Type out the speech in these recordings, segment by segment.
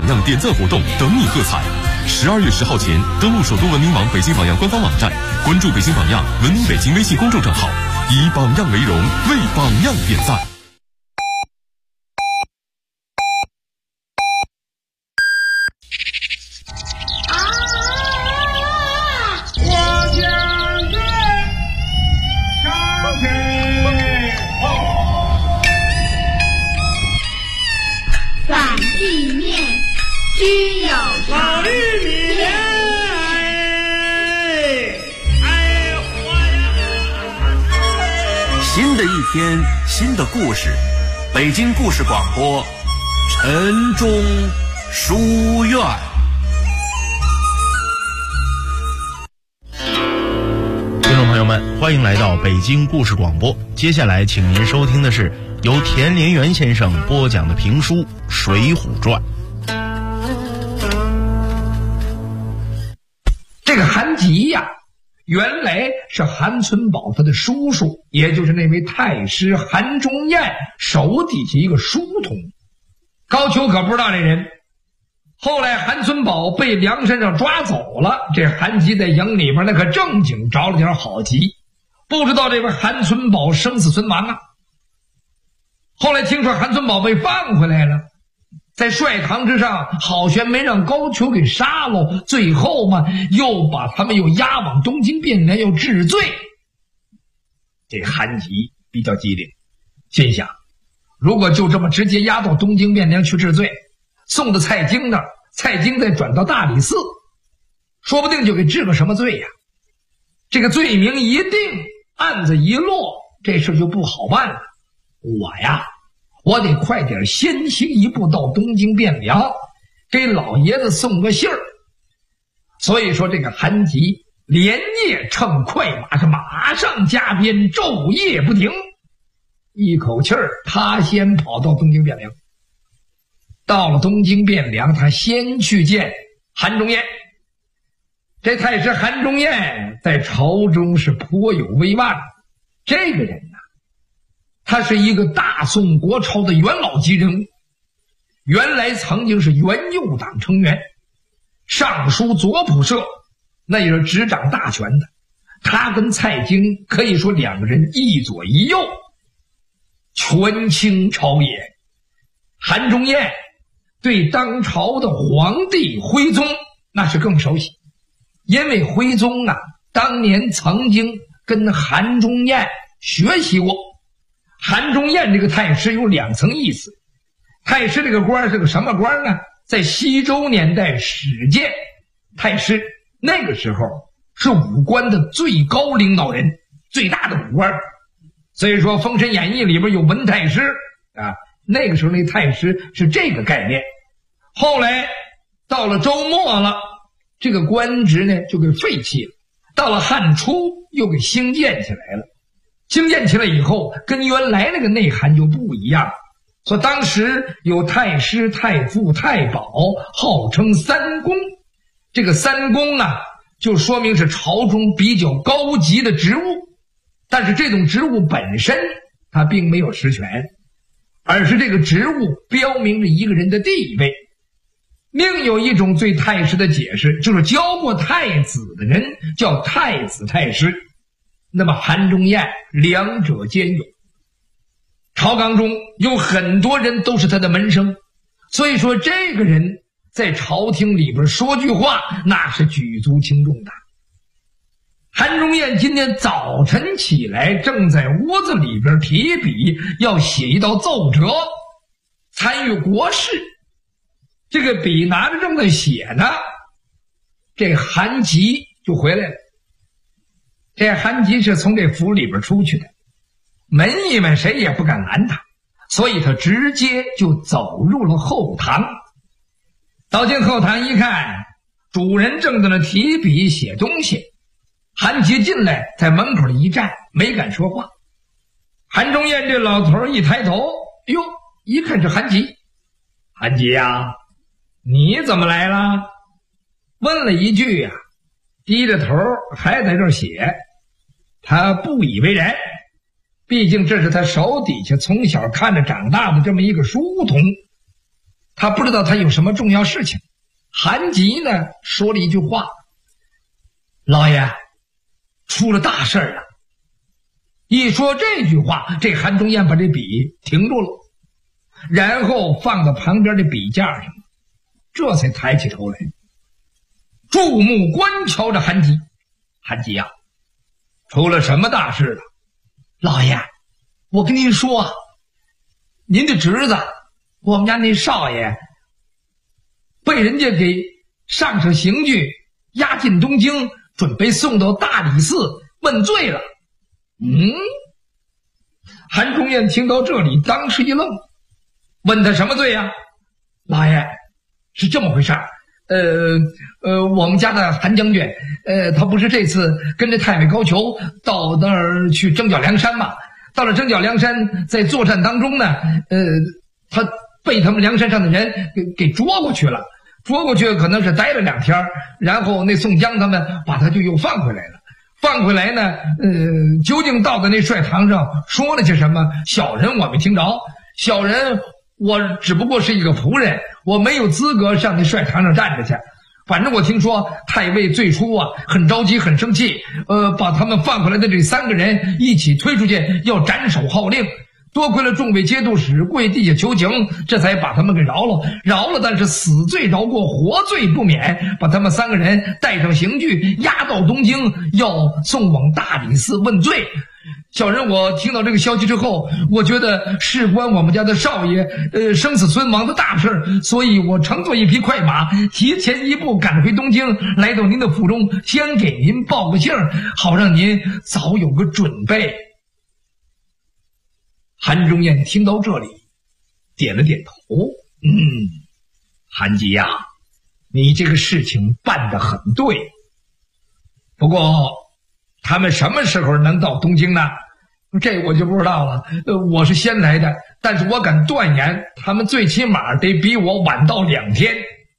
榜样点赞活动等你喝彩。12月10号前登录首都文明网北京榜样官方网站，关注北京榜样文明北京微信公众账号，以榜样为荣，为榜样点赞。 居有常， 新的一天，新的故事，北京故事广播，晨钟书院。 听众朋友们，欢迎来到北京故事广播。接下来，请您收听的是由田连元先生播讲的评书《水浒传》。 这个韩吉呀，原来是韩存宝他的叔叔，也就是那位太师韩忠彦手底下一个书童。高俅可不知道这人。后来韩存宝被梁山上抓走了，这韩吉在营里边那可正经着了点好急，不知道这位韩存宝生死存亡啊。后来听说韩存宝被放回来了，在帅堂之上好悬没让高俅给杀了，最后嘛又把他们又押往东京汴梁，又治罪。这韩吉比较机灵，心想如果就这么直接押到东京汴梁去治罪，送到蔡京那儿，蔡京再转到大理寺，说不定就给治个什么罪呀。这个罪名一定，案子一落，这事就不好办了。我得快点先行一步到东京汴梁，给老爷子送个信儿。所以说这个韩吉连夜乘快马，是马上加鞭，昼夜不停，一口气儿他先跑到东京汴梁。到了东京汴梁，他先去见韩忠彦。这太师韩忠彦在朝中是颇有威望，这个人呢，他是一个大宋国朝的元老级人物，原来曾经是元佑党成员，尚书左仆射，那也是执掌大权的。他跟蔡京可以说两个人一左一右，权倾朝野。韩忠彦对当朝的皇帝徽宗那是更熟悉，因为徽宗啊当年曾经跟韩忠彦学习过。韩忠彦这个太师有两层意思，太师这个官是个什么官呢？在西周年代始建太师，那个时候是武官的最高领导人，最大的武官。所以说《封神演义》里边有文太师啊，那个时候那太师是这个概念。后来到了周末了，这个官职呢就给废弃了，到了汉初又给兴建起来了。兴建起来以后，跟原来那个内涵就不一样。所以当时有太师、太傅、太保，号称三公。这个三公啊，就说明是朝中比较高级的职务，但是这种职务本身它并没有实权，而是这个职务标明着一个人的地位。另有一种对太师的解释，就是教过太子的人叫太子太师。那么韩忠彦两者兼有，朝纲中有很多人都是他的门生，所以说这个人在朝廷里边说句话那是举足轻重的。韩忠彦今天早晨起来，正在屋子里边提笔要写一道奏折，参与国事，这个笔拿着正在写呢，这韩吉就回来了。这韩吉是从这府里边出去的，门役们谁也不敢拦他，所以他直接就走入了后堂。走进后堂一看，主人正在那提笔写东西。韩吉进来，在门口一站，没敢说话。韩忠彦这老头一抬头，哟，一看是韩吉。韩吉呀，你怎么来了？问了一句呀，低着头还在这儿写。他不以为然，毕竟这是他手底下从小看着长大的这么一个书童。 他不知道他有什么重要事情。韩吉呢说了一句话：“老爷，出了大事了。”一说这句话，这韩忠彦把这笔停住了，然后放到旁边的笔架上，这才抬起头来，注目观瞧着韩吉。韩吉呀，出了什么大事了？老爷，我跟您说，您的侄子，我们家那少爷，被人家给上上刑具，押进东京，准备送到大理寺问罪了。韩忠彦听到这里，当时一愣，问他什么罪呀？老爷，是这么回事儿。我们家的韩将军，他不是这次跟着太尉高俅到那儿去征剿梁山嘛？到了征剿梁山，在作战当中呢，他被他们梁山上的人给捉过去了。捉过去可能是待了2天，然后那宋江他们把他就又放回来了。放回来呢，究竟到的那帅堂上说了些什么？小人我没听着。小人我只不过是一个仆人，我没有资格上那帅堂上站着去。反正我听说太尉最初啊很着急很生气，把他们放回来的这3个人一起推出去要斩首号令。多亏了众位节度使跪地下求情，这才把他们给饶了。但是死罪饶过，活罪不免，把他们3个人带上刑具，押到东京，要送往大理寺问罪。小人我听到这个消息之后，我觉得事关我们家的少爷生死存亡的大事，所以我乘坐一匹快马，提前一步赶回东京，来到您的府中，先给您报个信儿，好让您早有个准备。韩忠彦听到这里，点了点头。韩吉呀，你这个事情办得很对。不过，他们什么时候能到东京呢？这我就不知道了。我是先来的，但是我敢断言，他们最起码得比我晚到2天。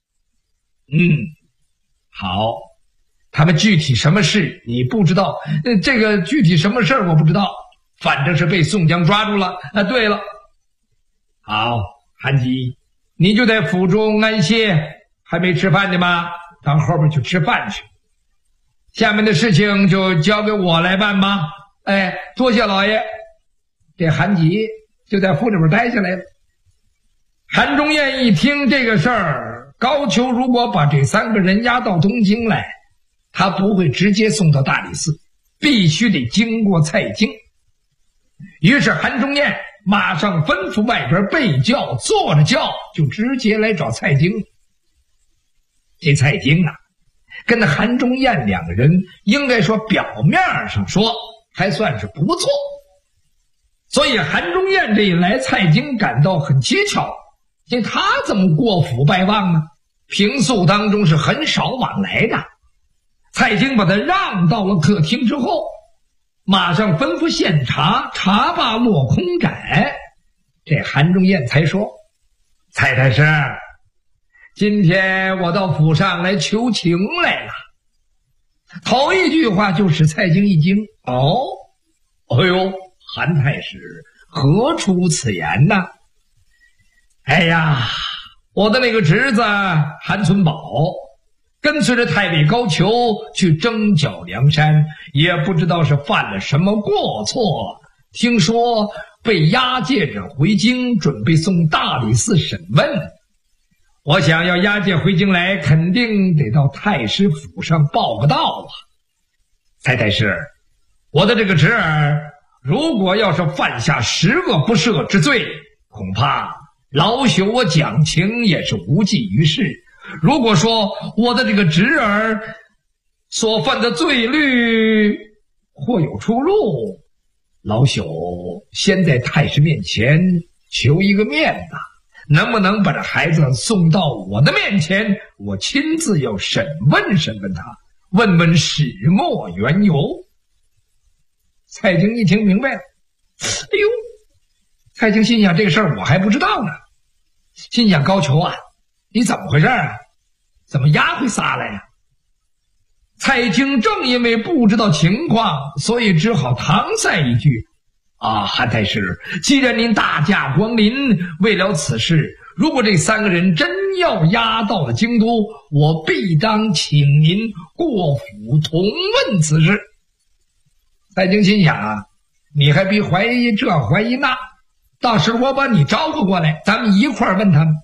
好，他们具体什么事你不知道，这个具体什么事我不知道。反正是被宋江抓住了。对了，好，韩吉，你就在府中安歇，还没吃饭呢吗？到后边去吃饭去。下面的事情就交给我来办吧。多谢老爷。这韩吉就在府里边待下来了。韩忠彦一听这个事儿，高俅如果把这3个人押到东京来，他不会直接送到大理寺，必须得经过蔡京。于是韩忠彦马上吩咐外边备轿，坐着轿就直接来找蔡京。这蔡京啊，跟那韩忠彦2个人应该说表面上说还算是不错，所以韩忠彦这一来，蔡京感到很蹊跷。这他怎么过府拜望呢？平素当中是很少往来的。蔡京把他让到了客厅之后，马上吩咐献茶，茶罢落空盏。这韩忠彦才说：“蔡太师，今天我到府上来求情来了。”头一句话就使蔡京一惊。哎呦，韩太师何出此言呢？哎呀，我的那个侄子韩存宝跟随着太尉高俅去征剿梁山，也不知道是犯了什么过错，听说被押解着回京，准备送大理寺审问。我想要押解回京来，肯定得到太师府上报个到啊。蔡太师，我的这个侄儿如果要是犯下10恶不赦之罪，恐怕老朽我讲情也是无济于事。如果说我的这个侄儿所犯的罪律或有出入，老朽先在太师面前求一个面子，能不能把这孩子送到我的面前，我亲自要审问审问他，问问始末缘由。蔡京一听明白了，哎呦，蔡京心想这个事儿我还不知道呢，心想高俅啊，你怎么回事啊？怎么押回仨来呀？蔡京正因为不知道情况，所以只好搪塞一句：“啊，韩太师，既然您大驾光临，为了此事， 如果这3个人真要押到了京都，我必当请您过府同问此事。蔡京心想啊，你还别怀疑这怀疑那，到时我把你招呼过来，咱们一块儿问他们。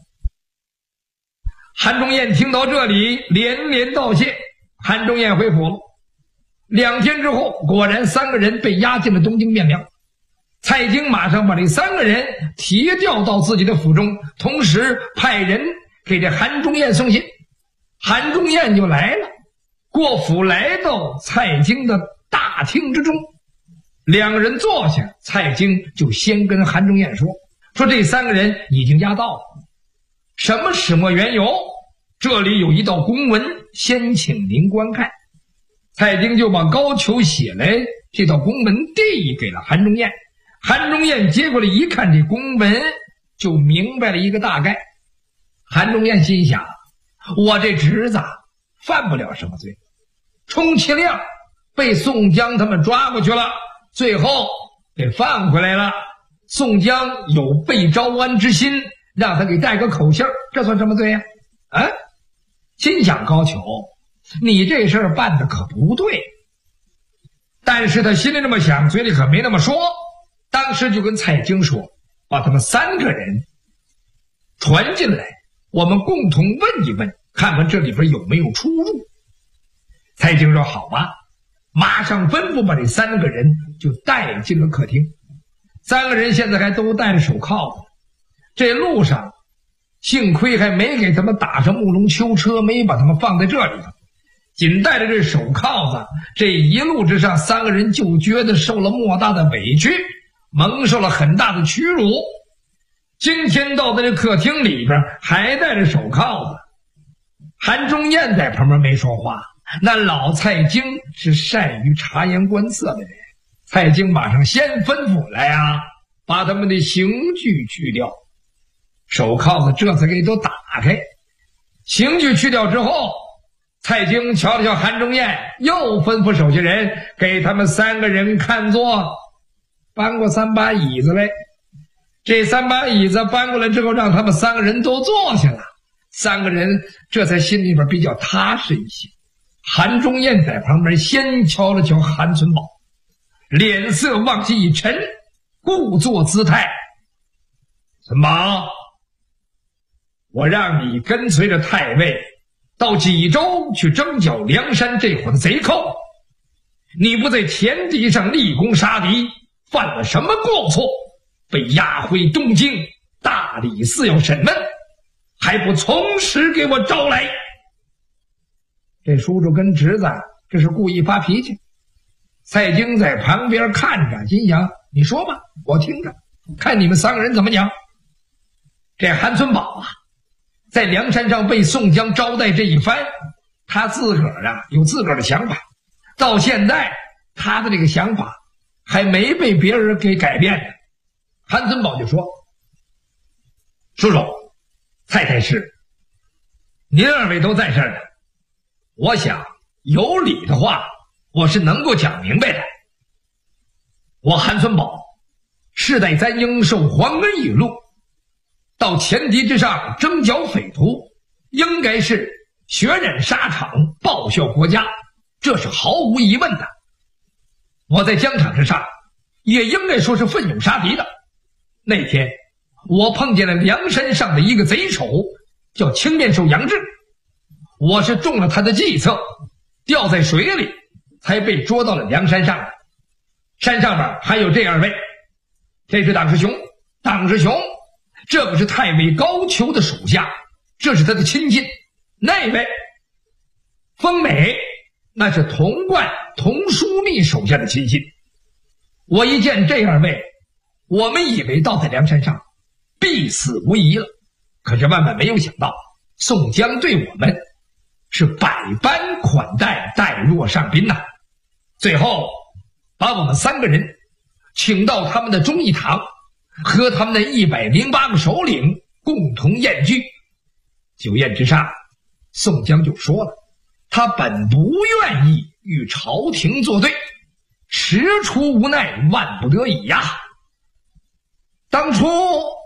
韩忠彦听到这里连连道谢，韩忠彦回府了。2天之后，果然3个人被押进了东京汴梁。蔡京马上把这3个人提调到自己的府中，同时派人给这韩忠彦送信。韩忠彦就来了，过府来到蔡京的大厅之中。2个人坐下，蔡京就先跟韩忠彦说这3个人已经押到了，什么始末缘由，这里有一道公文，先请您观看。蔡京就把高俅写来这道公文递给了韩忠彦。韩忠彦接过来一看，这公文就明白了一个大概。韩忠彦心想，我这侄子犯不了什么罪，充其量被宋江他们抓过去了，最后给放回来了。宋江有被招安之心，让他给带个口信，这算什么罪呀？心想高俅，你这事儿办的可不对。但是他心里这么想，嘴里可没那么说。当时就跟蔡京说，把他们3个人传进来，我们共同问一问，看看这里边有没有出入。蔡京说好吧，马上吩咐把这3个人就带进了客厅。3个人现在还都戴着手铐子，这路上幸亏还没给他们打上木龙囚车，没把他们放在这里头，仅带着这手铐子，这一路之上3个人就觉得受了莫大的委屈，蒙受了很大的屈辱。今天到的这客厅里边还带着手铐子。韩忠彦在旁边没说话，那老蔡京是善于察言观色的人。蔡京马上先吩咐来啊，把他们的刑具去掉。手铐子这才给都打开。刑具去掉之后，蔡京瞧了瞧韩忠彦，又吩咐手下人给他们3个人看作搬过3把椅子来。这3把椅子搬过来之后，让他们3个人都坐下了。3个人这才心里边比较踏实一些。韩忠彦在旁边先瞧了瞧韩存宝，脸色往下一沉，故作姿态。存宝，我让你跟随着太尉到济州去征剿梁山这伙的贼寇，你不在前敌上立功杀敌，犯了什么过错，被押回东京大理寺要审问，还不从实给我招来。这叔叔跟侄子这是故意发脾气。蔡京在旁边看着，心想你说吧，我听着，看你们3个人怎么讲。这韩存宝啊，在梁山上被宋江招待这一番，他自个儿啊有自个儿的想法，到现在他的这个想法还没被别人给改变呢。韩存宝就说，叔叔蔡太师，您2位都在这儿呢，我想有理的话我是能够讲明白的。我韩存宝世代簪缨受皇恩引路，到前敌之上征剿匪徒，应该是血染沙场，报效国家，这是毫无疑问的。我在疆场之上也应该说是奋勇杀敌的。那天我碰见了梁山上的一个贼首，叫青面兽杨志，我是中了他的计策，掉在水里才被捉到了梁山上的。山上边还有这2位，这是党师兄，党师兄这个是太尉高俅的属下，这是他的亲信。那位风美，那是童贯童枢密手下的亲信。我一见这2位，我们以为到在梁山上必死无疑了，可是万万没有想到，宋江对我们是百般款待，待若上宾呐。最后把我们3个人请到他们的忠义堂，和他们的108个首领共同宴聚。酒宴之上，宋江就说了，他本不愿意与朝廷作对，实出无奈，万不得已呀。当初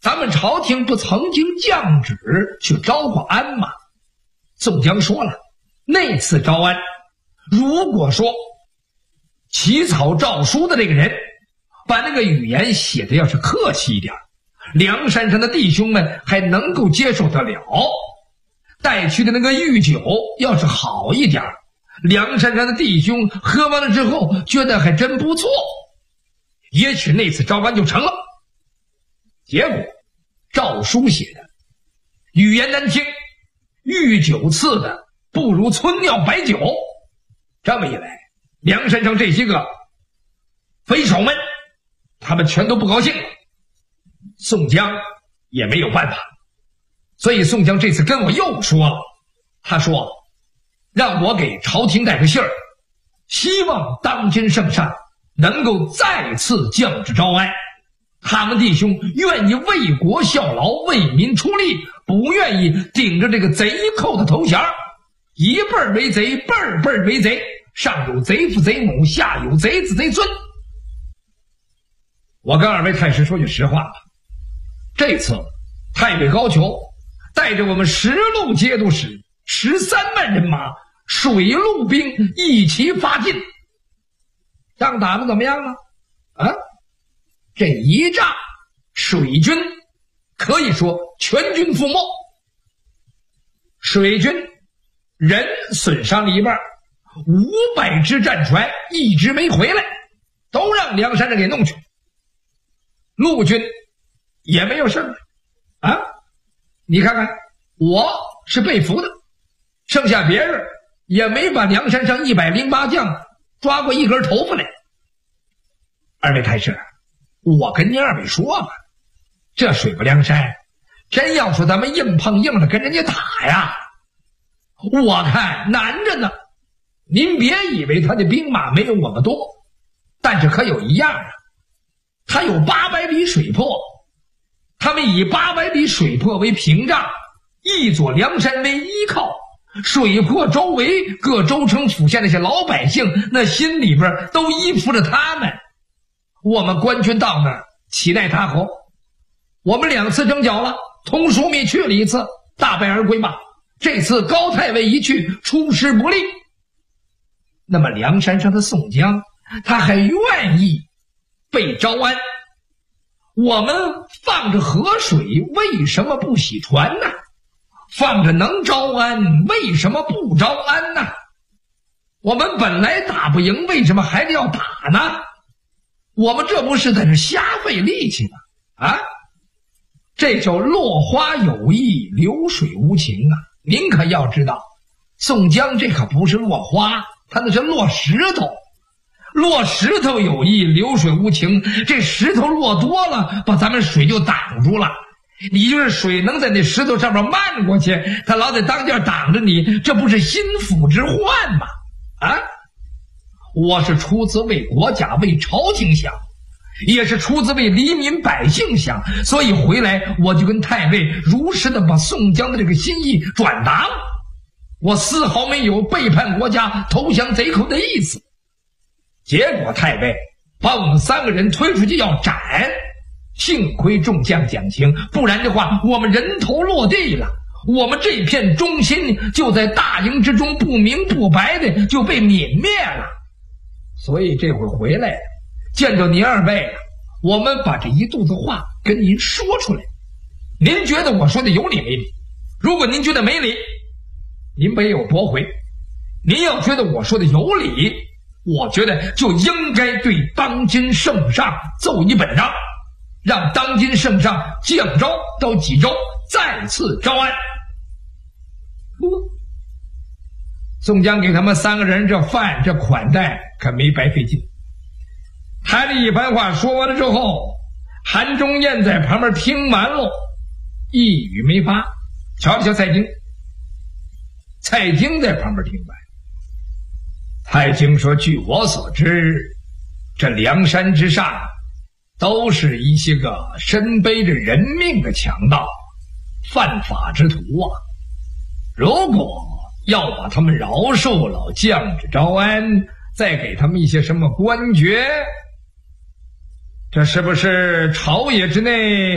咱们朝廷不曾经降旨去招呼安吗？宋江说了，那次招安，如果说起草诏书的这个人把那个语言写的要是客气一点，梁山上的弟兄们还能够接受得了，带去的那个御酒要是好一点，梁山上的弟兄喝完了之后觉得还真不错，也许那次招安就成了。结果诏书写的语言难听，御酒赐的不如村庙摆酒，这么一来，梁山上这些个匪首们他们全都不高兴了。宋江也没有办法，所以宋江这次跟我又说了，他说让我给朝廷带个信儿，希望当今圣上能够再次降旨招安，他们弟兄愿意为国效劳，为民出力，不愿意顶着这个贼寇的头衔，一辈儿为贼，辈儿辈儿为贼，上有贼父贼母，下有贼子贼孙。我跟二位太师说句实话吧，这次太尉高俅带着我们10路节度使13万人马，水陆兵一齐发进，仗打得怎么样了啊？这一仗水军可以说全军覆没，水军人损伤了一半，500只战船一直没回来，都让梁山人给弄去。陆军也没有事啊，你看看我是被俘的，剩下别人也没把梁山上108将抓过一根头发来。二位太师，我跟您二位说吧，这水泊梁山真要说咱们硬碰硬的跟人家打呀，我看难着呢。您别以为他的兵马没有我们多，但是可有一样啊，他有800里水泊，他们以800里水泊为屏障，一座梁山为依靠，水泊周围各州城府县那些老百姓那心里边都依附着他们。我们官军到那儿岂奈他何？我们2次征剿了，同枢密去了1次，大败而归吧。这次高太尉一去，出师不利。那么梁山上的宋江他还愿意被招安，我们放着河水为什么不洗船呢？放着能招安为什么不招安呢？我们本来打不赢，为什么还得要打呢？我们这不是在这瞎费力气吗？啊，这叫落花有意，流水无情啊！您可要知道，宋江这可不是落花，他那是落石头。落石头有意，流水无情，这石头落多了，把咱们水就挡住了。你就是水能在那石头上面漫过去，他老得当间挡着你，这不是心腹之患吗？啊！我是出自为国家为朝廷想，也是出自为黎民百姓想，所以回来我就跟太尉如实的把宋江的这个心意转达了，我丝毫没有背叛国家投降贼寇的意思。结果太尉把我们3个人推出去要斩，幸亏众将讲情，不然的话我们人头落地了，我们这片忠心就在大营之中不明不白的就被泯灭了。所以这会儿回来见着您2位了，我们把这一肚子话跟您说出来，您觉得我说的有理没理？如果您觉得没理，您别有驳回，您要觉得我说的有理，我觉得就应该对当今圣上奏一本章，让当今圣上降诏到济州再次招安。宋江给他们3个人这饭这款待可没白费劲。台里一番话说完了之后，韩忠彦在旁边听完了，一语没发。瞧了瞧蔡京，蔡京在旁边听完。蔡京说，据我所知，这梁山之上都是一些个身背着人命的强盗，犯法之徒啊，如果要把他们饶恕了，降旨招安，再给他们一些什么官爵，这是不是朝野之内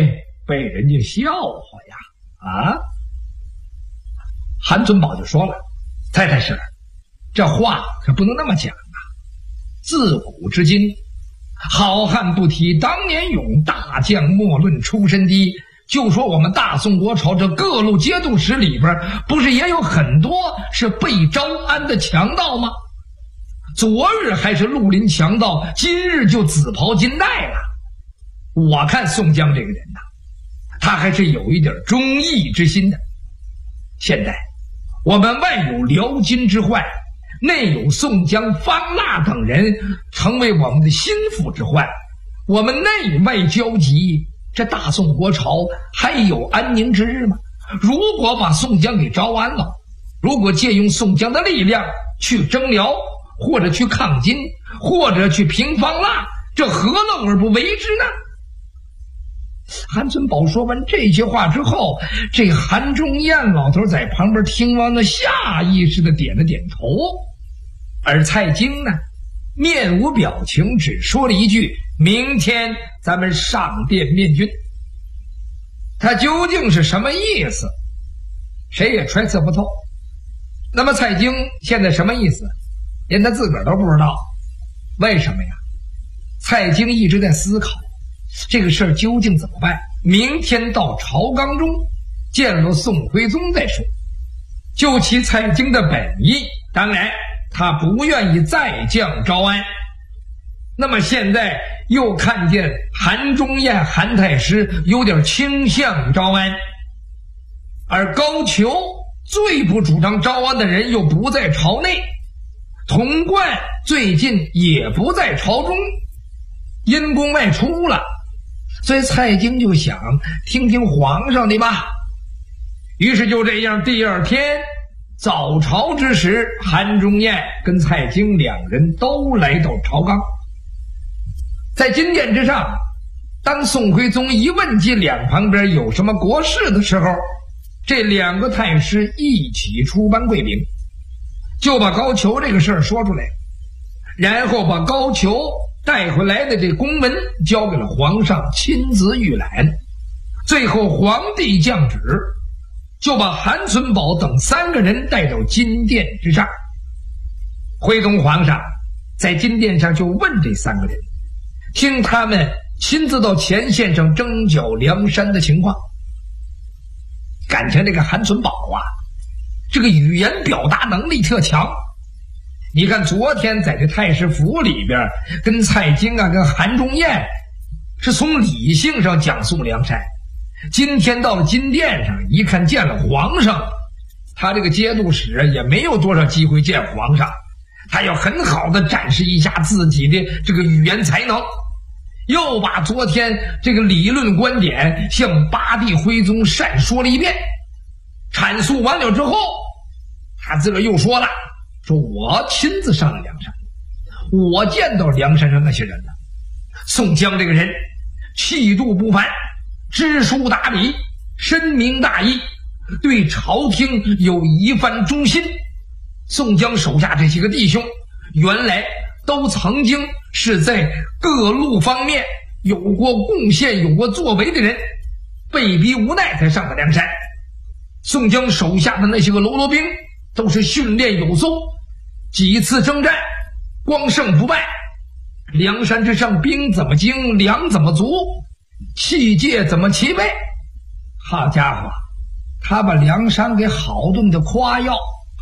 被人家笑话呀！啊，韩存宝就说了：“太师，这话可不能那么讲啊！自古至今，好汉不提当年勇，大将莫论出身低。就说我们大宋国朝这各路节度使里边，不是也有很多是被招安的强盗吗？昨日还是绿林强盗，今日就紫袍金带了。我看宋江这个人呐，他还是有一点忠义之心的。现在我们外有辽金之患，内有宋江、方腊等人成为我们的心腹之患，我们内外交集，这大宋国朝还有安宁之日吗？如果把宋江给招安了，如果借用宋江的力量去征辽，或者去抗金，或者去平方腊，这何乐而不为之呢？韩存宝说完这些话之后，这韩忠彦老头在旁边听完了，下意识的点了点头。而蔡京呢，面无表情，只说了一句：“明天咱们上殿面君。”他究竟是什么意思，谁也揣测不透。那么蔡京现在什么意思，连他自个儿都不知道。为什么呀？蔡京一直在思考这个事儿究竟怎么办。明天到朝纲中见了宋徽宗再说。就其蔡京的本意，当然他不愿意再将招安。那么现在又看见韩忠彦韩太师有点倾向招安，而高俅最不主张招安的人又不在朝内，童贯最近也不在朝中，因公外出了。所以蔡京就想听听皇上的吧。于是就这样，第二天早朝之时，韩忠彦跟蔡京两人都来到朝纲。在金殿之上，当宋徽宗一问及两旁边有什么国事的时候，这两个太师一起出班跪禀，就把高俅这个事儿说出来，然后把高俅带回来的这公文交给了皇上亲自预览。最后皇帝降旨，就把韩存宝等三个人带到金殿之上。徽宗皇上在金殿上就问这三个人，听他们亲自到前线上征剿梁山的情况。感情这个韩存宝啊，这个语言表达能力特强。你看昨天在这太师府里边，跟蔡京啊，跟韩忠彦是从理性上讲述梁山，今天到了金殿上，一看见了皇上，他这个节度使也没有多少机会见皇上，他要很好的展示一下自己的这个语言才能，又把昨天这个理论观点向八弟徽宗阐说了一遍。阐述完了之后，他自个儿又说了，说我亲自上了梁山，我见到梁山上那些人了。宋江这个人气度不凡，知书达理，深明大义，对朝廷有一番忠心。宋江手下这些个弟兄原来都曾经是在各路方面有过贡献，有过作为的人，被逼无奈才上的梁山。宋江手下的那些个喽啰兵都是训练有素，几次征战光胜不败，梁山之上兵怎么精，粮怎么足，器械怎么齐备。好家伙，他把梁山给好顿的夸耀。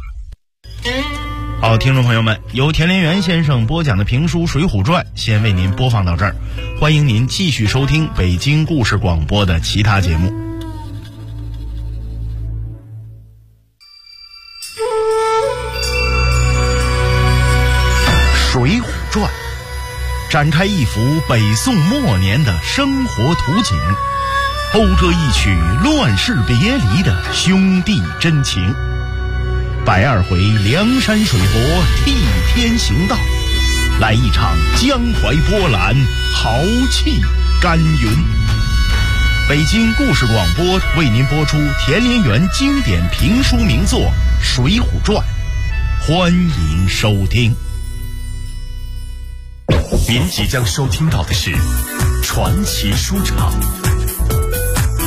好，听众朋友们，由田连元先生播讲的评书《水浒传》先为您播放到这儿，欢迎您继续收听北京故事广播的其他节目。《水浒传》展开一幅北宋末年的生活图景，勾勒一曲乱世别离的兄弟真情。102回梁山水泊替天行道，来一场江淮波澜，豪气干云。北京故事广播为您播出田连元经典评书名作《水浒传》，欢迎收听。 您即将收听到的是传奇书场，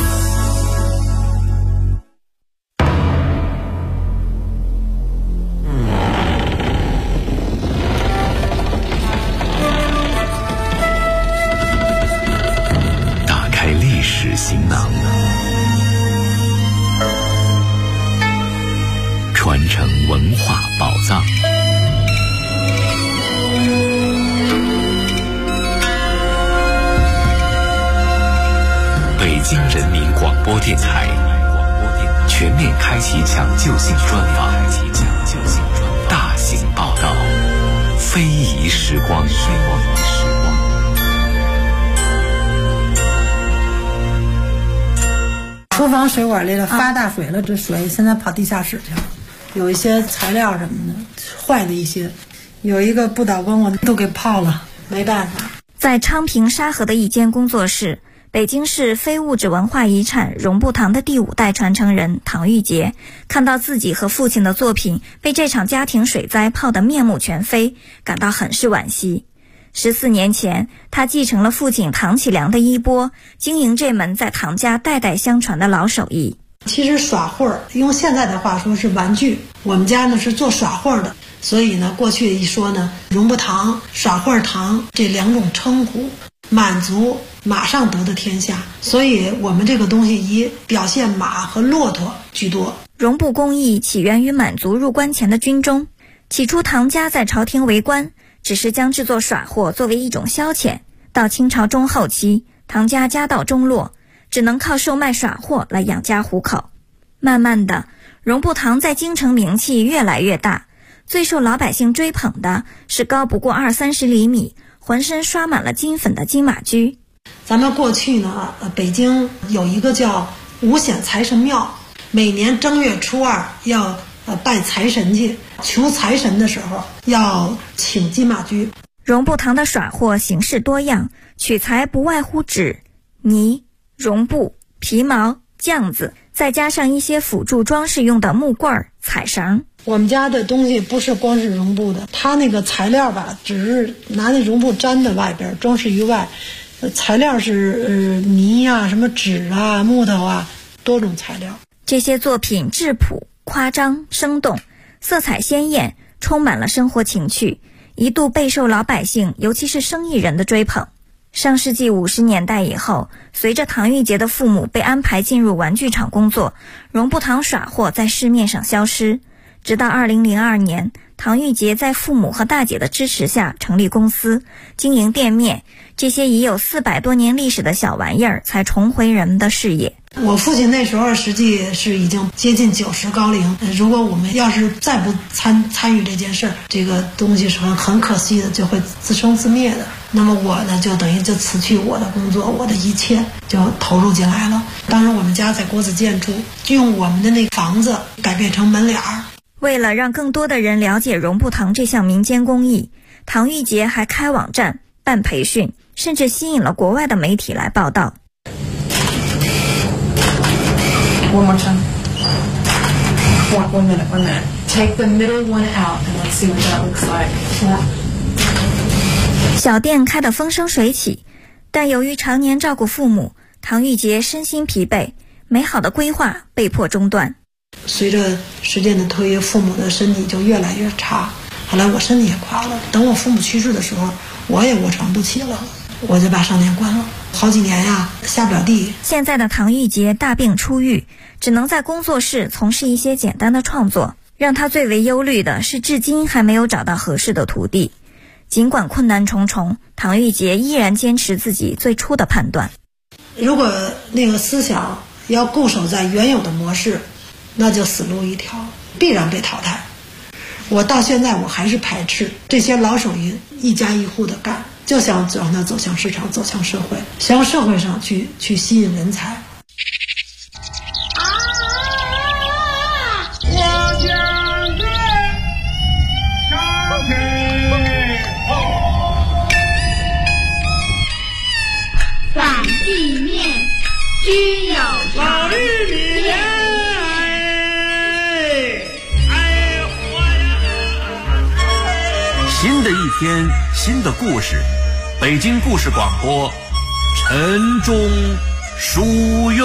传承文化宝藏。北京人民广播电台全面开启抢救性专访，大型报道，非遗时光。 厨房水管里了发大水了，这水现在跑地下室去了，有一些材料什么的坏的一些，有一个不倒翁我都给泡了，没办法。 在昌平沙河的一间工作室，北京市非物质文化遗产荣埠堂的第5代传承人唐玉杰看到自己和父亲的作品被这场家庭水灾泡得面目全非，感到很是惋惜。14年前，他继承了父亲唐启良的衣钵，经营这门在唐家代代相传的老手艺。 其实耍会儿，用现在的话说是玩具，我们家呢是做耍会儿的，所以呢过去一说呢，荣埠堂、耍会儿堂这2种称呼，满族马上得的天下，所以我们这个东西以表现马和骆驼居多。 荣埠工艺起源于满族入关前的军中，起初唐家在朝廷为官，只是将制作耍货作为一种消遣。到清朝中后期，唐家家道中落，只能靠售卖耍货来养家糊口。慢慢的，荣埠堂在京城名气越来越大，最受老百姓追捧的是高不过20-30厘米，浑身刷满了金粉的金马驹。 咱们过去呢，北京有一个叫五显财神庙，每年正月初2要拜财神去，求财神的时候要请金马驹。 荣埠堂的耍货形式多样，取材不外乎纸、泥、绒布、皮毛、酱子，再加上一些辅助装饰用的木棍、彩绳。 我们家的东西不是光是绒布的，它那个材料只是拿那绒布粘在外边，装饰于外，材料是泥啊、什么纸啊、木头啊，多种材料。 这些作品质朴、夸张、生动，色彩鲜艳，充满了生活情趣，一度备受老百姓，尤其是生意人的追捧。上世纪50年代以后，随着唐玉杰的父母被安排进入玩具厂工作，荣埠堂耍货在市面上消失。直到2002年，唐玉杰在父母和大姐的支持下成立公司，经营店面，这些已有400多年历史的小玩意儿才重回人们的视野。 我父亲那时候实际是已经接近90高龄，如果我们要是再不参与这件事，这个东西是很可惜的，就会自生自灭的。那么我呢，就等于就辞去我的工作，我的一切就投入进来了。当时我们家在国子监住，就用我们的那个房子改变成门脸儿。 为了让更多的人了解荣埠堂这项民间工艺，唐玉杰还开网站、办培训，甚至吸引了国外的媒体来报道。 One more time. One minute. Take the middle one out and let's see what that looks like. Yeah. 小店开得风生水起，但由于常年照顾父母，唐玉杰身心疲惫，美好的规划被迫中断。 随着时间的推移，父母的身体就越来越差，后来我身体也垮了。等我父母去世的时候，我也卧床不起了，我就把商店关了。好几年呀，下不了地。 现在的唐玉杰大病初愈，只能在工作室从事一些简单的创作。让他最为忧虑的是，至今还没有找到合适的徒弟。尽管困难重重，唐玉杰依然坚持自己最初的判断。 如果那个思想要固守在原有的模式，那就死路一条，必然被淘汰。我到现在我还是排斥这些老手艺一家一户的干，就想让它走向市场，走向社会，向社会上去吸引人才。 反地面均有常理。 新的一天，新的故事。北京故事广播，陈忠书院。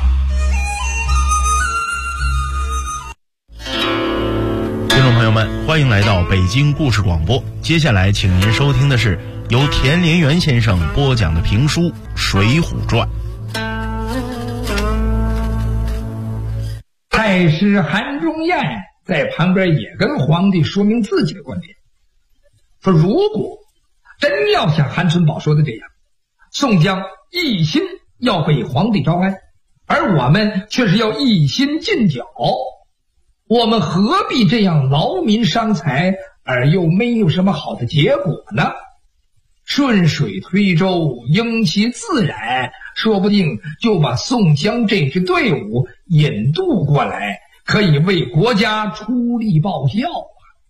听众朋友们，欢迎来到北京故事广播。接下来，请您收听的是由田连元先生播讲的评书《水浒传》。 太师韩忠彦在旁边也跟皇帝说明自己的观点，说如果真要像韩存宝说的这样，宋江一心要被皇帝招安，而我们却是要一心进剿，我们何必这样劳民伤财，而又没有什么好的结果呢？顺水推舟，应其自然，说不定就把宋江这支队伍引渡过来，可以为国家出力报效啊！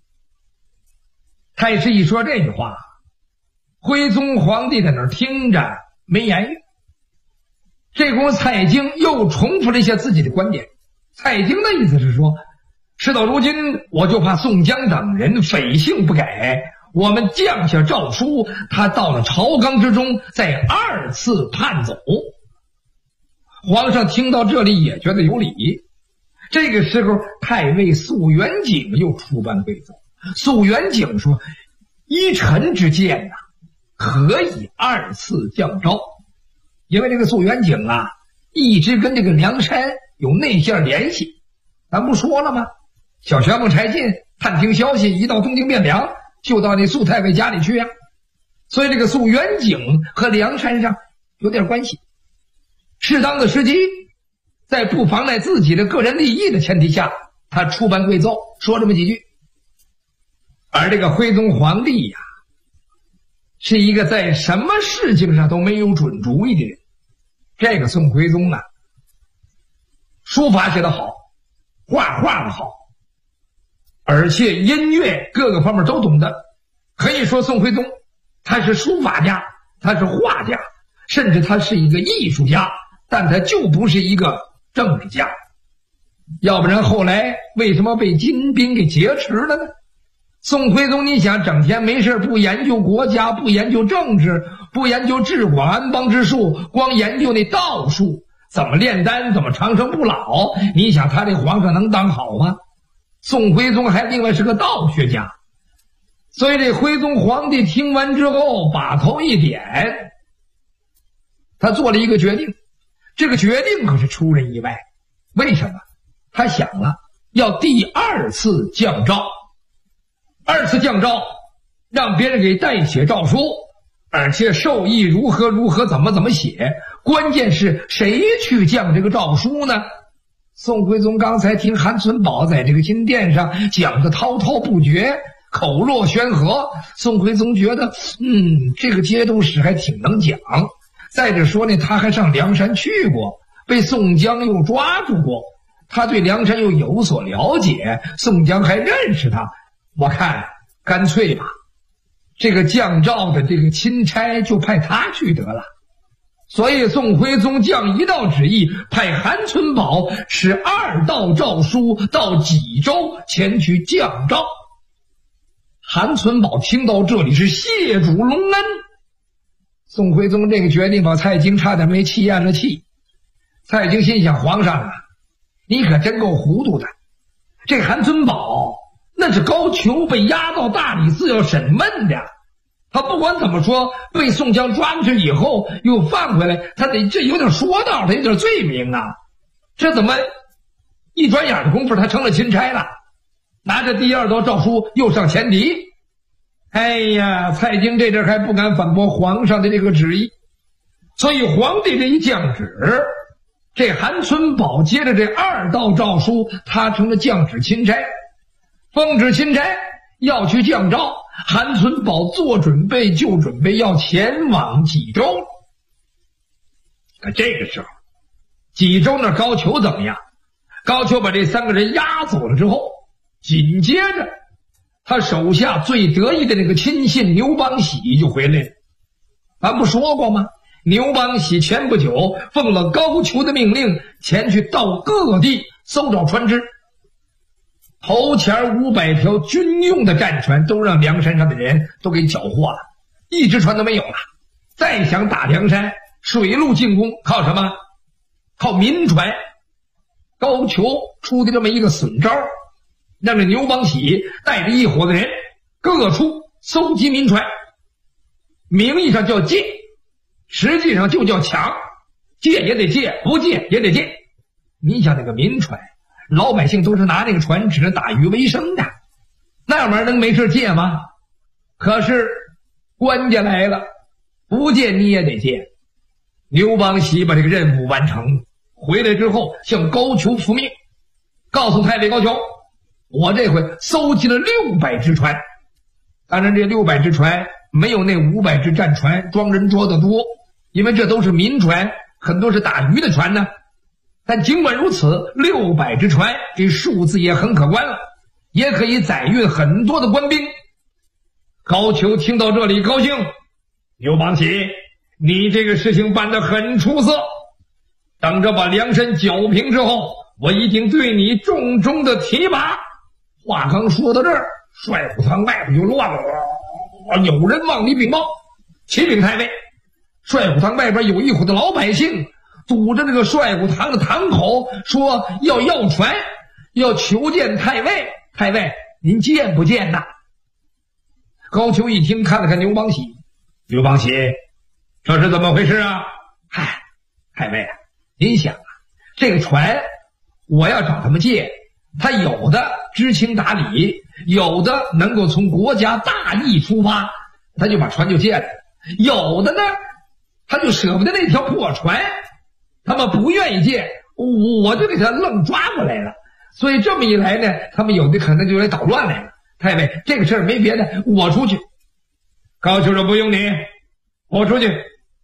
太师一说这句话，徽宗皇帝在那儿听着没言语。这功夫蔡京又重复了一下自己的观点。蔡京的意思是说，事到如今，我就怕宋江等人匪性不改，我们降下诏书，他到了朝纲之中，再二次叛走。皇上听到这里也觉得有理。这个时候，太尉肃元景又出班贵奏。肃元景说：“依臣之见呐，可以二次降诏。”因为这个肃元景啊，一直跟这个梁山有内线联系。咱不说了吗？小旋风柴进探听消息，一到东京汴梁，就到那肃太尉家里去啊。所以这个肃元景和梁山上有点关系。适当的时机，在不妨碍自己的个人利益的前提下，他出班贵奏，说这么几句。而这个徽宗皇帝呀，是一个在什么事情上都没有准主意的人。这个宋徽宗啊，书法写得好，画画得好，而且音乐各个方面都懂得。可以说宋徽宗他是书法家，他是画家，甚至他是一个艺术家，但他就不是一个政治家。要不然后来为什么被金兵给劫持了呢？宋徽宗你想整天没事不研究国家，不研究政治，不研究治国安邦之术，光研究那道术，怎么炼丹，怎么长生不老，你想他这皇上能当好吗？宋徽宗还另外是个道学家。所以这徽宗皇帝听完之后把头一点，他做了一个决定。这个决定可是出人意外。为什么？他想了，要第二次降诏。二次降诏，让别人给代写诏书，而且授意如何如何，怎么写。关键是谁去降这个诏书呢？宋徽宗刚才听韩存宝在这个金殿上讲的滔滔不绝，口若悬河。宋徽宗觉得这个节度使还挺能讲。再者说呢，他还上梁山去过，被宋江又抓住过，他对梁山又有所了解，宋江还认识他。我看干脆吧，这个降诏的这个钦差就派他去得了。所以宋徽宗降一道旨意，派韩存宝持2道诏书到济州前去降诏。韩存宝听到这里是谢主隆恩。宋徽宗这个决定把蔡京差点没气咽了气。蔡京心想，皇上啊，你可真够糊涂的。这韩存宝那是高俅被押到大理寺要审问的，他不管怎么说，被宋江抓过去以后又放回来，他得这有点说道，他有点罪名啊。这怎么一转眼的功夫他成了钦差了，拿着第2道诏书又上前敌。哎呀，蔡京这阵还不敢反驳皇上的这个旨意。所以皇帝这一降旨，这韩存宝接着这2道诏书，他成了降旨钦差。奉旨钦差要去降诏，韩存宝做准备就准备要前往济州。可这个时候，济州那高俅怎么样？高俅把这3个人押走了之后，紧接着他手下最得意的那个亲信牛邦喜就回来了。咱不说过吗？牛邦喜前不久奉了高俅的命令，前去到各地搜找船只。头前500条军用的战船都让梁山上的人都给缴获了，一只船都没有了。再想打梁山，水陆进攻靠什么？靠民船。高俅出的这么一个损招，让这牛邦喜带着一伙的人各处搜集民船，名义上叫借，实际上就叫抢，借也得借，不借也得借。你想那个民船老百姓都是拿那个船只能打鱼为生的，那玩意儿能没事借吗？可是官家来了，不借你也得借。刘邦喜把这个任务完成，回来之后向高俅复命，告诉太尉高俅，我这回搜集了600只船，当然这600只船没有那500只战船装人多的多，因为这都是民船，很多是打鱼的船呢。但尽管如此，600只船这数字也很可观了，也可以载运很多的官兵。高俅听到这里高兴，刘邦喜，你这个事情办得很出色，等着把梁山剿平之后，我一定对你重重的提拔。话刚说到这儿，帅府堂外边就乱了，有人往里禀报，启禀太尉，帅府堂外边有一伙的老百姓堵着这个帅府堂的堂口，说要船，要求见太尉。太尉，您见不见呐？高俅一听，看了看刘邦喜，刘邦喜，这是怎么回事啊？嗨，太尉啊，您想啊，这个船我要找他们借，他有的知情达理，有的能够从国家大义出发，他就把船就借来了，有的呢他就舍不得那条破船，他们不愿意借，我就给他愣抓过来了。所以这么一来呢，他们有的可能就来捣乱来了。太尉，这个事儿没别的，我出去。高俅说不用你，我出去。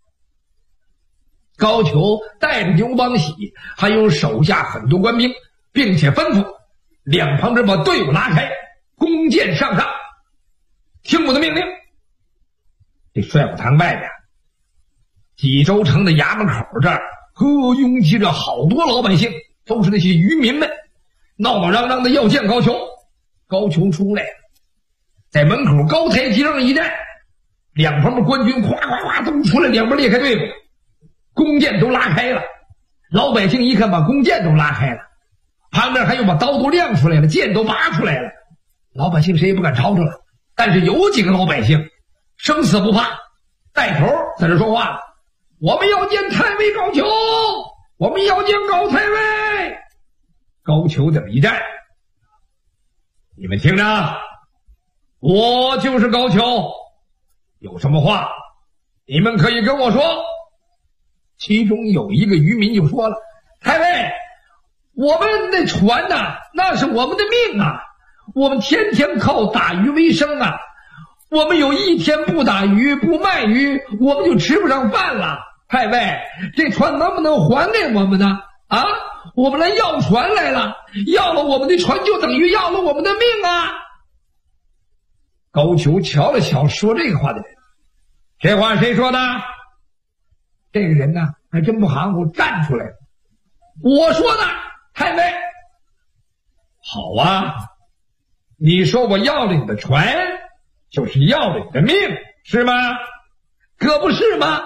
高俅带着刘邦喜还有手下很多官兵，并且吩咐两旁人把队伍拉开，弓箭上上，听我的命令。这帅府堂外边济州城的衙门口这儿拥挤着好多老百姓，都是那些渔民们，闹闹嚷嚷的要见高俅。高俅出来了，在门口高台阶上一站，两旁的官军哗哗哗都出来，两边裂开队伍，弓箭都拉开了。老百姓一看把弓箭都拉开了，旁边还有把刀都亮出来了，剑都拔出来了，老百姓谁也不敢吵吵了。但是有几个老百姓生死不怕，带头在这说话了，我们要见太尉高俅，我们要见高太尉。高俅这么一站，你们听着，我就是高俅，有什么话你们可以跟我说。其中有一个渔民就说了，太尉，我们的船呐，那是我们的命啊，我们天天靠打鱼为生啊，我们有一天不打鱼不卖鱼，我们就吃不上饭了。太尉，这船能不能还给我们呢？啊，我们来要船来了，要了我们的船就等于要了我们的命啊。高俅瞧了瞧说这个话的人，这话谁说的？这个人呢还真不含糊，站出来了，我说的，太尉。好啊，你说我要了你的船，就是要了你的命，是吗？可不是吗？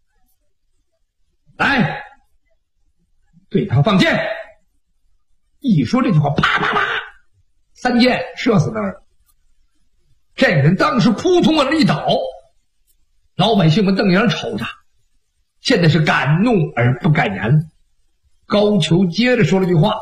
来，对他放箭。一说这句话，啪啪啪，3箭射死那儿了。这个人当时扑通往那一倒，老百姓们瞪眼瞅他，现在是敢怒而不敢言。高俅接着说了句话，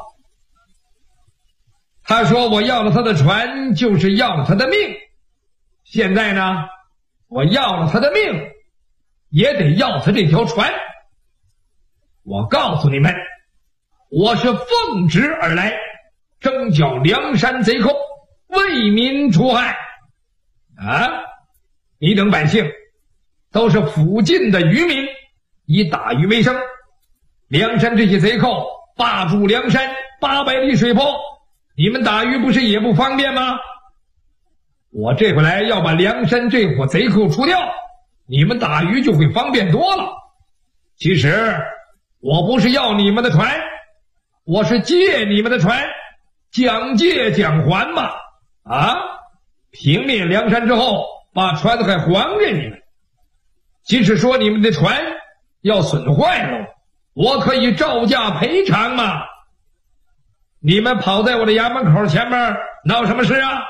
他说我要了他的船，就是要了他的命。现在呢，我要了他的命，也得要他这条船。我告诉你们，我是奉旨而来，征剿梁山贼寇，为民除害啊！你等百姓都是附近的渔民，以打鱼为生。梁山这些贼寇霸住梁山800里水泊，你们打鱼不是也不方便吗？我这回来要把梁山这伙贼寇除掉，你们打鱼就会方便多了。其实我不是要你们的船，我是借你们的船，讲借讲还嘛。啊，平灭梁山之后，把船子还还给你们。即使说你们的船要损坏了，我可以照价赔偿嘛。你们跑在我的衙门口前面闹什么事啊？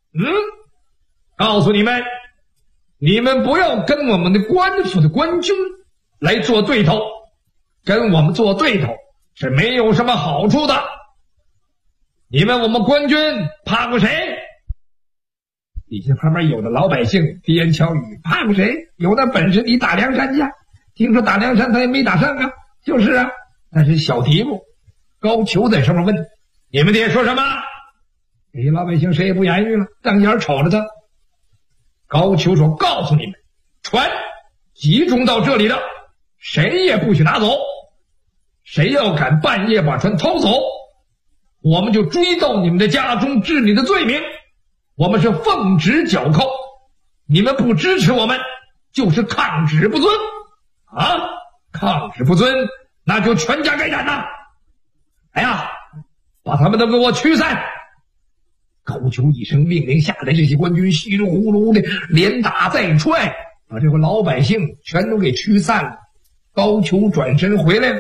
告诉你们，你们不要跟我们的官府的官军来做对头，跟我们做对头是没有什么好处的。 你们我们官军怕过谁？底下旁边有的老百姓低言巧语，怕过谁？有那本事你打梁山去。听说打梁山他也没打上啊。就是啊，那是小题目。高俅在上面问，你们爹说什么？这些老百姓谁也不言语了，瞪眼瞅着他。高俅说，告诉你们，船集中到这里了，谁也不许拿走。谁要敢半夜把船偷走，我们就追到你们的家中治你的罪名。我们是奉旨剿寇，你们不支持我们就是抗旨不遵啊！抗旨不遵，那就全家该斩呐！哎呀，把他们都给我驱散！高俅一声命令下来，这些官军稀里糊涂的连打再踹，把这个老百姓全都给驱散了。高俅转身回来了。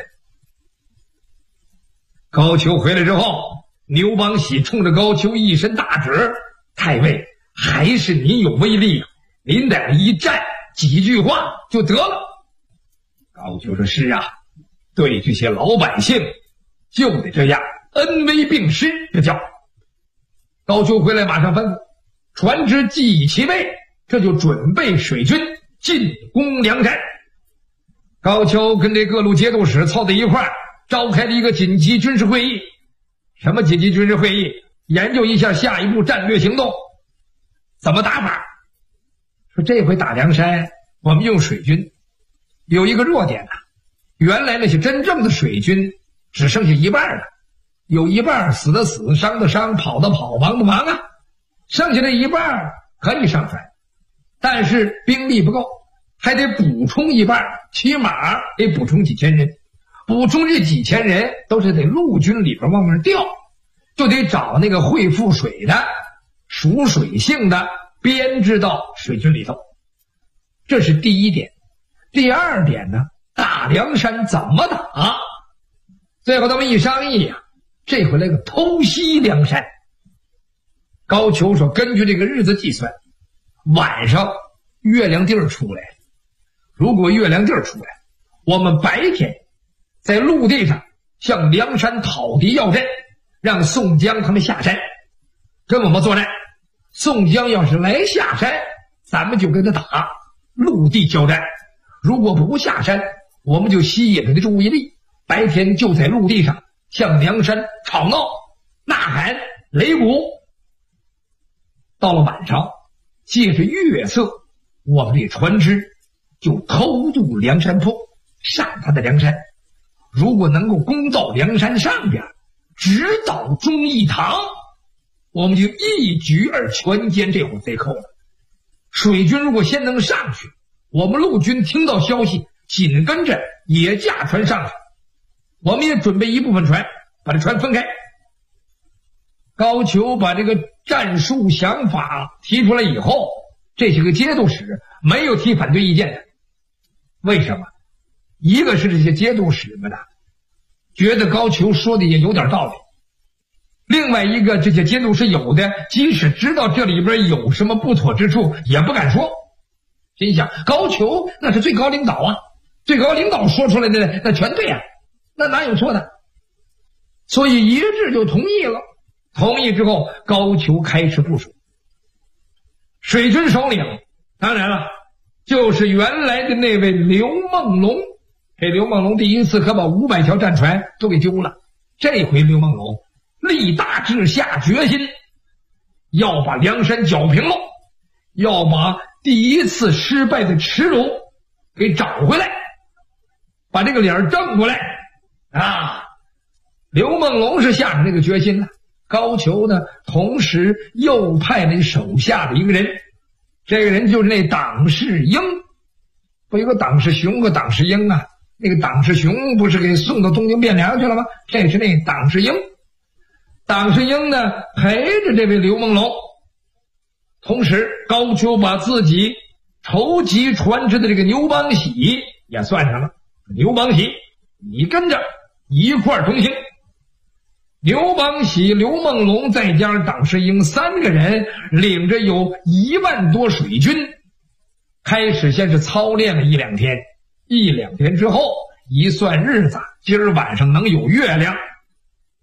高俅回来之后，刘邦喜冲着高俅一伸大指，太尉，还是您有威力，您在那一站，几句话就得了。高俅说，是啊，对这些老百姓就得这样，恩威并施，这叫。高俅回来马上吩咐，船只既已齐备，这就准备水军进攻梁山。高俅跟这各路节度使凑在一块儿，召开了一个紧急军事会议。什么紧急军事会议？研究一下下一步战略行动怎么打法。说这回打梁山我们用水军，有一个弱点啊，原来那些真正的水军只剩下一半了，有一半死的死，伤的伤，跑的跑，忙的忙啊。剩下的一半可以上船，但是兵力不够，还得补充一半，起码得补充几千人。补充这几千人都是得陆军里边往那调，就得找那个会覆水的属水性的编制到水军里头。这是第一点。第二点呢，打梁山怎么打？最后他们一商议啊，这回来个偷袭梁山。高俅说，根据这个日子计算，晚上月亮地儿出来，如果月亮地儿出来，我们白天在陆地上向梁山讨敌要阵，让宋江他们下山跟我们作战。宋江要是来下山，咱们就跟他打，陆地交战。如果不下山，我们就吸引他的注意力，白天就在陆地上向梁山吵闹、呐喊、擂鼓。到了晚上，借着月色，我们这船只就偷渡梁山坡，上他的梁山。如果能够攻到梁山上边，直捣忠义堂，我们就一举而全歼这伙贼寇了。水军如果先能上去，我们陆军听到消息，紧跟着也驾船上去。我们也准备一部分船，把这船分开。高俅把这个战术想法提出来以后，这些个节度使没有提反对意见的。为什么？一个是这些节度使们呢，觉得高俅说的也有点道理。另外一个，这些节度使有的即使知道这里边有什么不妥之处，也不敢说。心想，高俅那是最高领导啊，最高领导说出来的那全对啊，那哪有错的？所以一致就同意了。同意之后，高俅开始部署。水军首领当然了，就是原来的那位刘梦龙。这刘梦龙第一次可把500条战船都给丢了，这回刘梦龙立大志下决心，要把梁山剿平了，要把第一次失败的耻辱给找回来，把这个脸正过来啊！刘梦龙是下着这个决心了。高俅呢，同时又派了手下的一个人，这个人就是那党士英。不有个党士雄和党士英啊？那个党士雄不是给送到东京汴梁去了吗？这是那党士英。党士英呢，陪着这位刘梦龙。同时高俅把自己筹集船只的这个牛邦喜也算上了。牛邦喜，你跟着一块儿同行。刘邦喜、刘梦龙再加上党士英3个人，领着有1万多水军，开始先是操练了1、2天。1、2天之后，一算日子，今儿晚上能有月亮。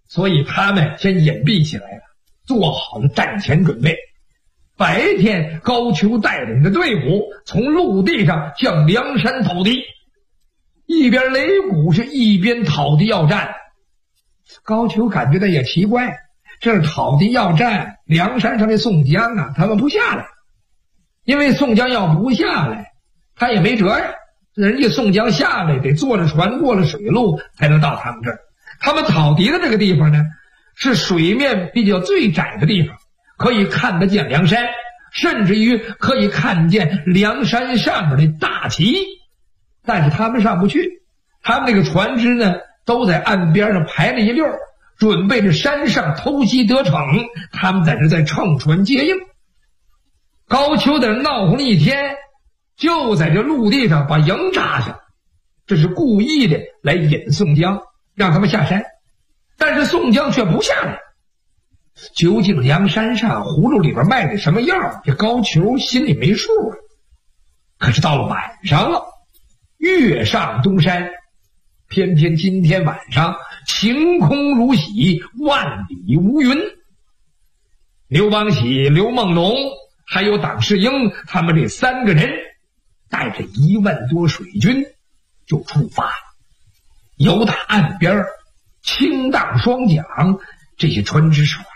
所以他们先隐蔽起来了，做好了战前准备。白天，高俅带领着队伍从陆地上向梁山讨敌，一边擂鼓是一边讨敌要战。高俅感觉到也奇怪，这是讨敌要战，梁山上的宋江啊，他们不下来，因为宋江要不下来，他也没辙呀。人家宋江下来得坐着船过了水路才能到他们这儿。他们讨敌的这个地方呢，是水面比较最窄的地方，可以看得见梁山，甚至于可以看见梁山上面的大旗。但是他们上不去，他们那个船只呢，都在岸边上排了一溜，准备着山上偷袭得逞。他们在这在乘船接应。高俅在这闹哄了一天，就在这陆地上把营扎上，这是故意的来引宋江，让他们下山。但是宋江却不下来。究竟梁山上葫芦里边卖的什么药，这高俅心里没数啊。可是到了晚上了，月上东山，偏偏今天晚上晴空如洗，万里无云。刘邦喜、刘梦龙还有党世英，他们这3个人带着1万多水军就出发了，由打岸边轻荡双桨，这些船只是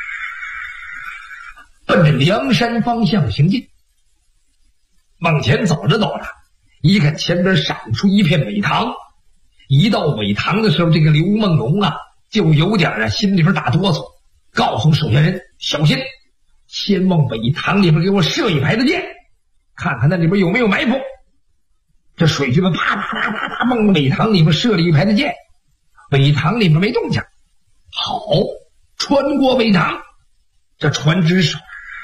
奔着梁山方向行进。往前走着走着，一看前边闪出一片苇塘，一到苇塘的时候，这个刘梦龙啊就有点心里边打哆嗦，告诉手下人小心，先往苇塘里边给我射一排的箭，看看那里边有没有埋伏。这水军们啪啪啪啪啪往苇塘里边射了一排的箭，苇塘里边没动静。好，穿过苇塘，这船只手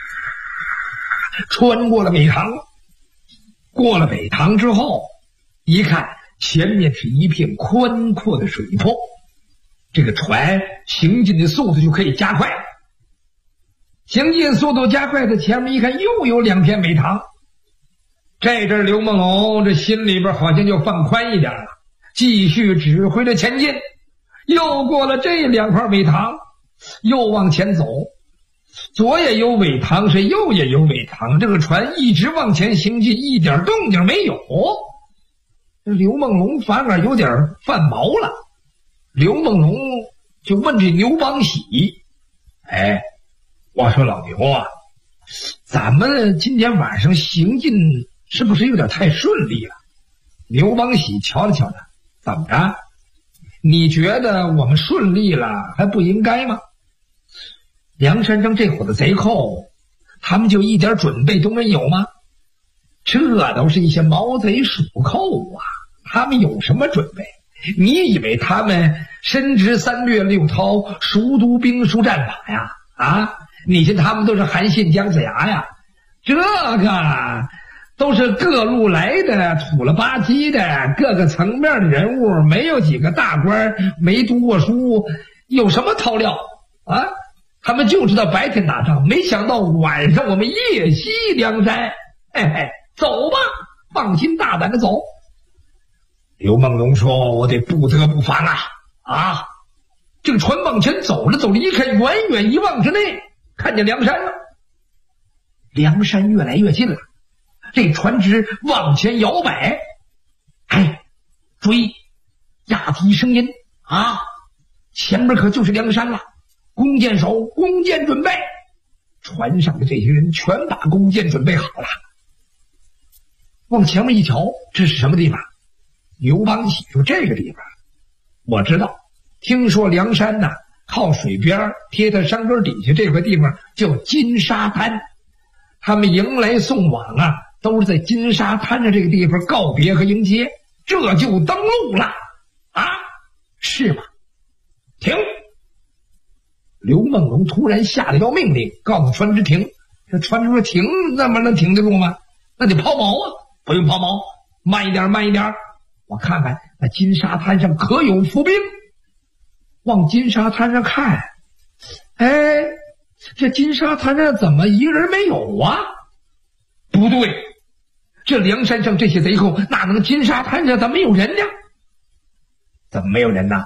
穿过了苇塘。过了苇塘之后，一看前面是一片宽阔的水坡，这个船行进的速度就可以加快。行进速度加快的前面一看又有2片苇塘。这阵刘梦龙这心里边好像就放宽一点了，继续指挥着前进。又过了这2块苇塘，又往前走，左也有苇塘，是右也有苇塘，这个船一直往前行进，一点动静没有。刘梦龙反而有点犯毛了。刘梦龙就问这刘邦喜：哎，我说老牛啊，咱们今天晚上行进是不是有点太顺利了？刘邦喜瞧了瞧他，怎么着？你觉得我们顺利了还不应该吗？梁山上这伙的贼寇，他们就一点准备都没有吗？这都是一些毛贼鼠寇啊，他们有什么准备？你以为他们深知3略6韬，熟读兵书战法呀？啊，你信他们都是韩信姜子牙呀？这个都是各路来的土了吧唧的各个层面的人物，没有几个大官，没读过书，有什么韬料啊？他们就知道白天打仗，没想到晚上我们夜袭梁山。嘿嘿，走吧，放心大胆的走。刘梦龙说：我得不得不防啊！啊，这个船往前走着走着，一看远远一望之内，看见梁山了。梁山越来越近了，这船只往前摇摆。哎，注意，压低声音啊！前面可就是梁山了。弓箭手，弓箭准备！船上的这些人全把弓箭准备好了。往前面一瞧，这是什么地方？刘邦喜说：这个地方我知道，听说梁山呢靠水边贴在山根底下这块地方叫金沙滩，他们迎来送往啊都是在金沙滩的这个地方告别和迎接，这就登陆了啊！是吗？停！刘梦龙突然下了一道命令，告诉船只停。这船只说停，怎么能停得住吗？那得抛锚啊！不用抛锚，慢一点，慢一点。我看看那金沙滩上可有伏兵。往金沙滩上看，哎，这金沙滩上怎么一个人没有啊？不对，这梁山上这些贼寇哪能金沙滩上怎么没有人呢？怎么没有人呢？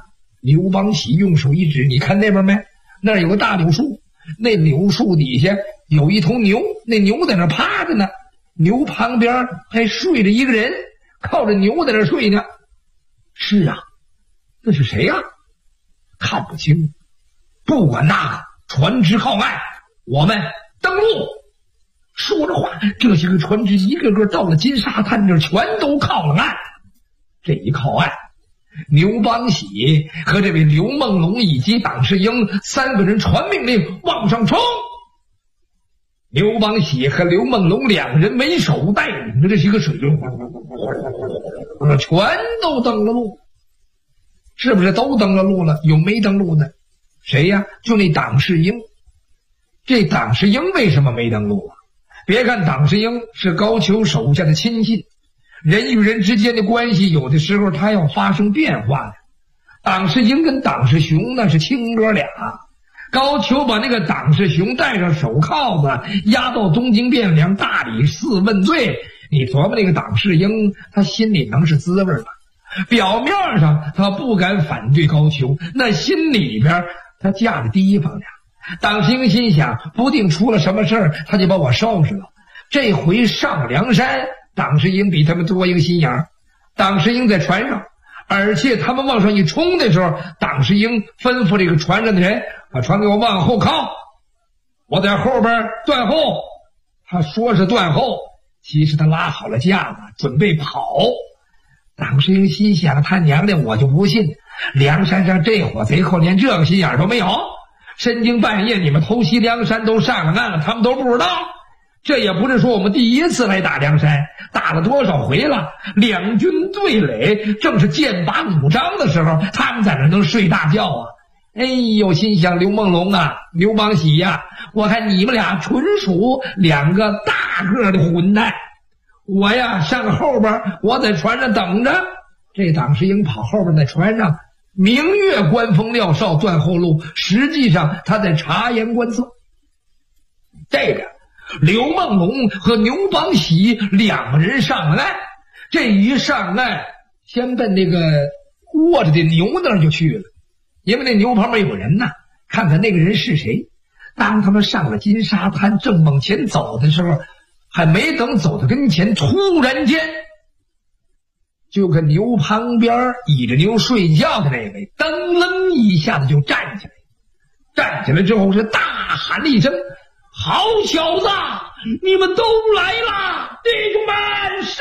刘邦喜用手一指，你看那边没？那儿有个大柳树，那柳树底下有一头牛，那牛在那趴着呢，牛旁边还睡着一个人，靠着牛在那睡呢。是啊，那是谁啊？看不清。不管那个，船只靠岸，我们登陆。说着话，这些个船只一个个到了金沙滩这儿，全都靠了岸。这一靠岸，刘邦喜和这位刘梦龙以及党世英3个人传命令往上冲。刘邦喜和刘梦龙2个人为首带领着这些个水军，全都登了陆。是不是都登了陆了？有没登陆的？谁呀？就那党世英。这党世英为什么没登陆啊？别看党世英是高俅手下的亲信，人与人之间的关系有的时候他要发生变化的。党世英跟党世雄那是亲哥俩，高俅把那个党世雄戴上手铐子押到东京汴梁大理寺问罪，你琢磨那个党世英他心里能是滋味吗？表面上他不敢反对高俅，那心里边他架着提防着。党世英心想，不定出了什么事儿，他就把我收拾了。这回上梁山，党世英比他们多一个心眼儿。党世英在船上，而且他们往上一冲的时候，党世英吩咐这个船上的人把船给我往后靠，我在后边断后。他说是断后，其实他拉好了架子准备跑。党世英心想，他娘的，我就不信梁山上这伙贼寇连这个心眼都没有。深更半夜你们偷袭梁山都上了岸了，他们都不知道。这也不是说我们第一次来打梁山，打了多少回了。两军对垒，正是剑拔弩张的时候，他们在那能睡大觉啊。哎呦，心想刘梦龙啊，刘邦喜呀，我看你们俩纯属2个大个的混蛋。我呀上后边，我在船上等着。这党世英跑后边，在船上明月观风料哨断后路，实际上他在察言观色。这个刘梦龙和刘邦喜2个人上了岸，这一上岸先奔那个卧着的牛那儿就去了，因为那牛旁边有人呢，看看那个人是谁。当他们上了金沙滩，正往前走的时候，还没等走到跟前，突然间就跟牛旁边倚着牛睡觉的那位噔楞一下子就站起来，站起来之后是大喊了一声，好小子，你们都来了，弟兄们杀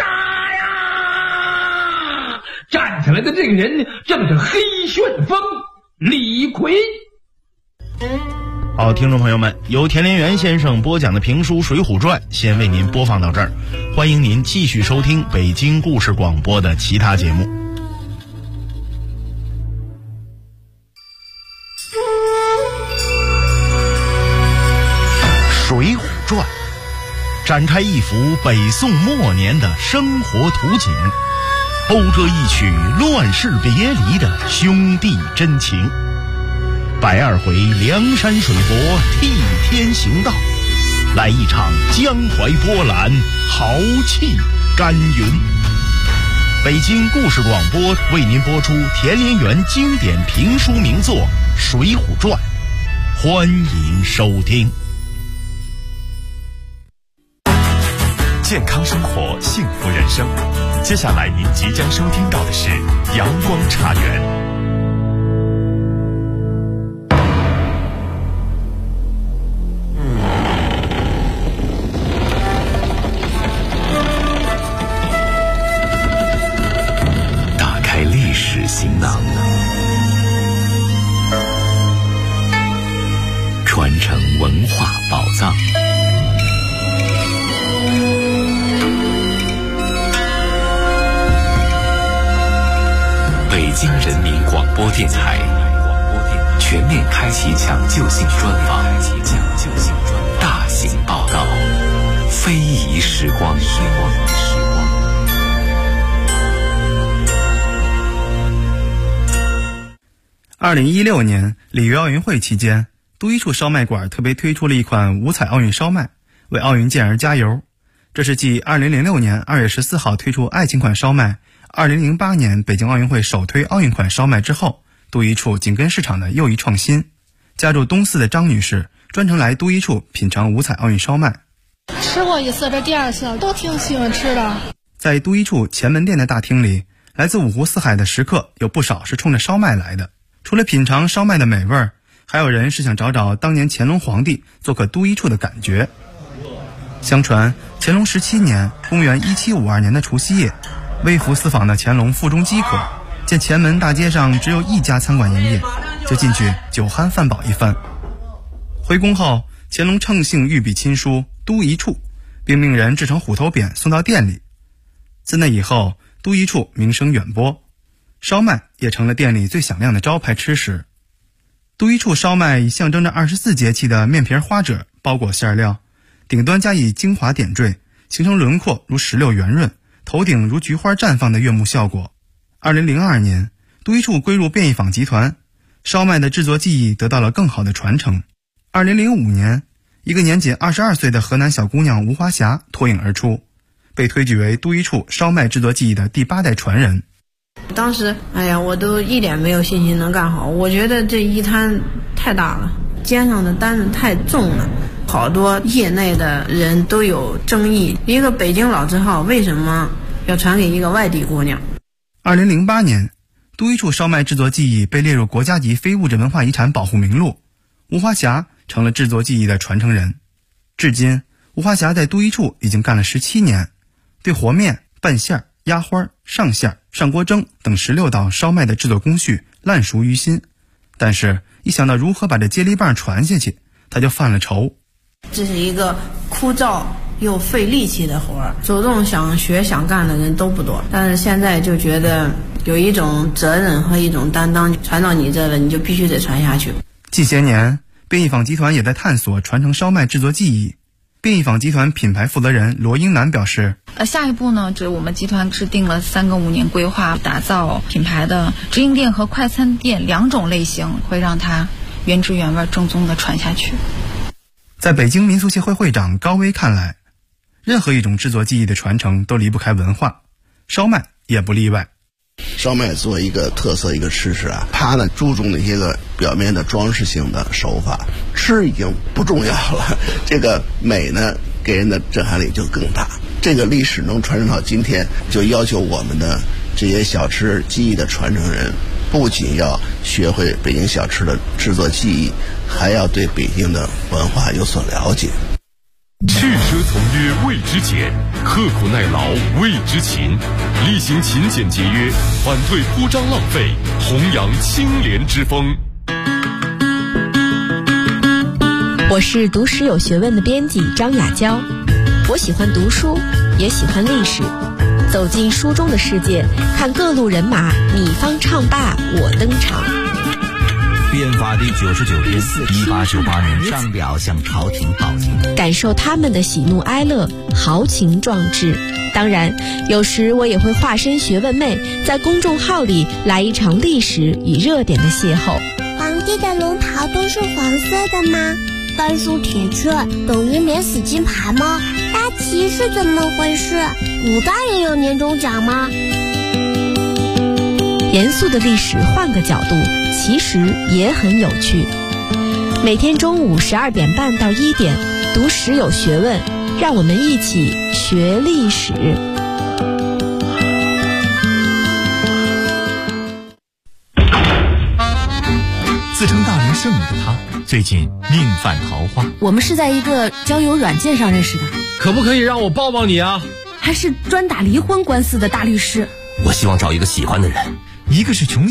呀！站起来的这个人正是黑旋风李逵。 好，听众朋友们，由田连元先生播讲的评书《水浒传》先为您播放到这儿，欢迎您继续收听北京故事广播的其他节目。《水浒传》展开一幅北宋末年的生活图景，讴歌一曲乱世别离的兄弟真情。102回梁山水泊替天行道，来一场江淮波澜，豪气干云。北京故事广播为您播出田连元经典评书名作《水浒传》，欢迎收听。 健康生活，幸福人生。接下来您即将收听到的是阳光茶园。 行囊，传承文化宝藏。北京人民广播电台全面开启抢救性专访，大型报道，非遗时光。 2016年里约奥运会期间，都一处烧麦馆特别推出了一款五彩奥运烧麦，为奥运健儿加油。这是继2006年2月14号推出爱情款烧麦，2008年北京奥运会首推奥运款烧麦之后， 都一处紧跟市场的又一创新。家住东四的张女士专程来都一处品尝五彩奥运烧麦。 吃过一次，这第二次都挺喜欢吃的。 在都一处前门店的大厅里，来自五湖四海的食客有不少是冲着烧麦来的。除了品尝烧麦的美味，还有人是想找找当年乾隆皇帝做客都一处的感觉。相传乾隆17年，公元1752年的除夕夜，微服私访的乾隆腹中饥渴，见前门大街上只有一家餐馆营业，就进去酒酣饭饱一番。回宫后，乾隆乘兴御笔亲书都一处，并命人制成虎头匾送到店里。自那以后，都一处名声远播，烧麦也成了店里最响亮的招牌吃食。都一处烧麦以象征着24节气的面皮花褶包裹馅料，顶端加以精华点缀，形成轮廓如石榴圆润，头顶如菊花绽放的悦目效果。2002年，都一处归入便宜坊集团，烧麦的制作技艺得到了更好的传承。2005年，一个年仅22岁的河南小姑娘吴华霞脱颖而出，被推举为都一处烧麦制作技艺的第8代传人。 当时我都一点没有信心能干好，我觉得这一摊太大了，肩上的担子太重了，好多业内的人都有争议，一个北京老字号为什么要传给一个外地姑娘。 2008年，都一处烧麦制作技艺被列入国家级非物质文化遗产保护名录，吴华霞成了制作技艺的传承人。至今，吴华霞在都一处已经干了17年，对和面、拌馅、压花、上馅、上锅蒸等16道烧麦的制作工序烂熟于心，但是一想到如何把这接力棒传下去，他就犯了愁。 这是一个枯燥又费力气的活儿，主动想学想干的人都不多，但是现在就觉得有一种责任和一种担当，传到你这了，你就必须得传下去。 近些年，便宜坊集团也在探索传承烧麦制作技艺。便宜坊集团品牌负责人罗英楠表示， 下一步呢，就是我们集团制定了3个5年规划，打造品牌的直营店和快餐店2种类型，会让它原汁原味正宗的传下去。 在北京民俗协会会长高威看来，任何一种制作技艺的传承都离不开文化，烧麦也不例外。 烧麦作为一个特色一个吃食它呢注重的一些个表面的装饰性的手法，吃已经不重要了，这个美呢给人的震撼力就更大。这个历史能传承到今天，就要求我们的这些小吃技艺的传承人，不仅要学会北京小吃的制作技艺，还要对北京的文化有所了解。 赤奢从约谓之俭，刻苦耐劳谓之勤，厉行勤俭节约，反对铺张浪费，弘扬清廉之风。 我是读史有学问的编辑张雅娇，我喜欢读书，也喜欢历史，走进书中的世界，看各路人马，你方唱罢我登场。 变法第99篇，1898年上表向朝廷报警， 感受他们的喜怒哀乐，豪情壮志。当然，有时我也会化身学问妹，在公众号里来一场历史与热点的邂逅。 皇帝的龙袍都是黄色的吗？甘肃铁雀等于免死金牌吗？大旗是怎么回事？古代也有年终奖吗？ 严肃的历史换个角度，其实也很有趣。每天中午12点半到1点，读史有学问，让我们一起学历史。 自称大龄剩女的她，最近命犯桃花。 我们是在一个交友软件上认识的。 可不可以让我抱抱你啊？ 还是专打离婚官司的大律师。 我希望找一个喜欢的人。 一个是穷